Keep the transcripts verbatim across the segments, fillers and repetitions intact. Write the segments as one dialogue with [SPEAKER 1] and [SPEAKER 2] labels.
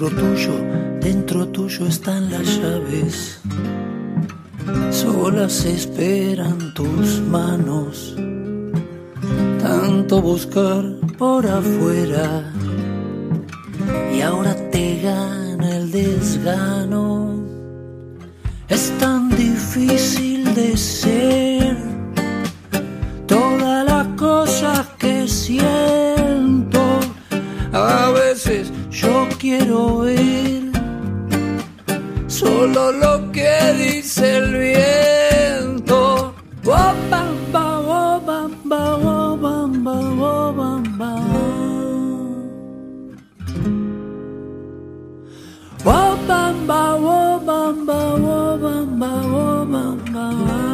[SPEAKER 1] dentro tuyo, dentro tuyo están las llaves. Solas esperan tus manos, tanto buscar por afuera, y ahora te gana el desgano. Es tan difícil de ser todas las cosas que siento. A veces yo quiero ver solo lo que dice el viento. Oh, bamba, oh, bamba, oh, bamba, oh, bamba. Oh, bamba, oh, bamba, oh, bamba, oh, bamba.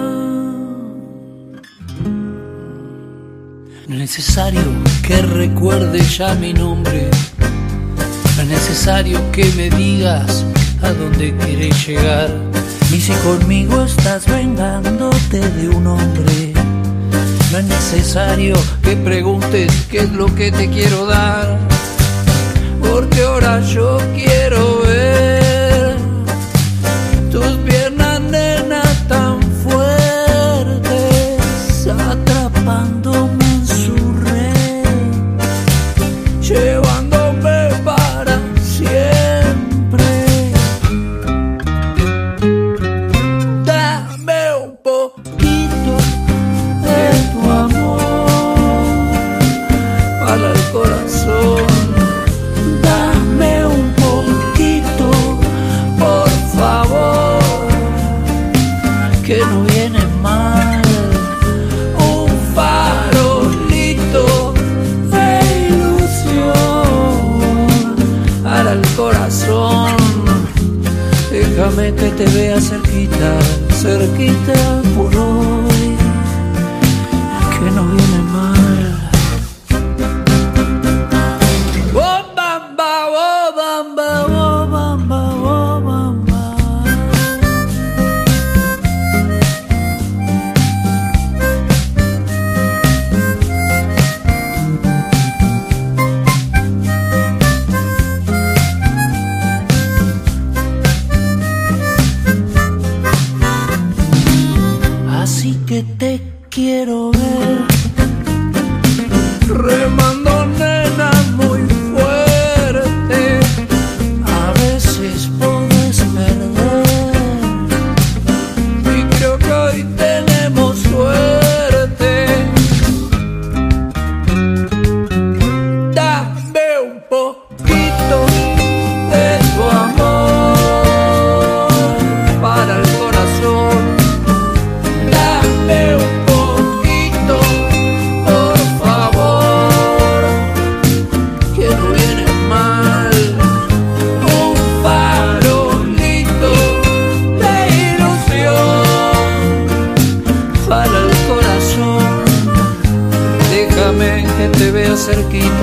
[SPEAKER 1] No es necesario que recuerde ya mi nombre. No es necesario que me digas a dónde quieres llegar, ni si conmigo estás vengándote de un hombre. No es necesario que preguntes qué es lo que te quiero dar, porque ahora yo quiero ver tus piernas, nena, tan fuertes, atrapándome en su red, llevándome para siempre. Dame un poquito de tu amor para el corazón. Dame un poquito, por favor, que no viene mal. Un farolito de ilusión para el corazón. Déjame que te vea cerquita, cerquita por hoy, que no viene mal. Oh, bamba, oh, bamba, oh, bamba, oh, bamba. Así que te quiero ver remando, nena, muy fuerte. A veces podés perder, y creo que hoy tenemos suerte. Dame un poquito de tu amor para el corazón. Dame un poquito, por favor, que no viene mal. Un farolito de ilusión para el corazón. Déjame que te vea cerquita,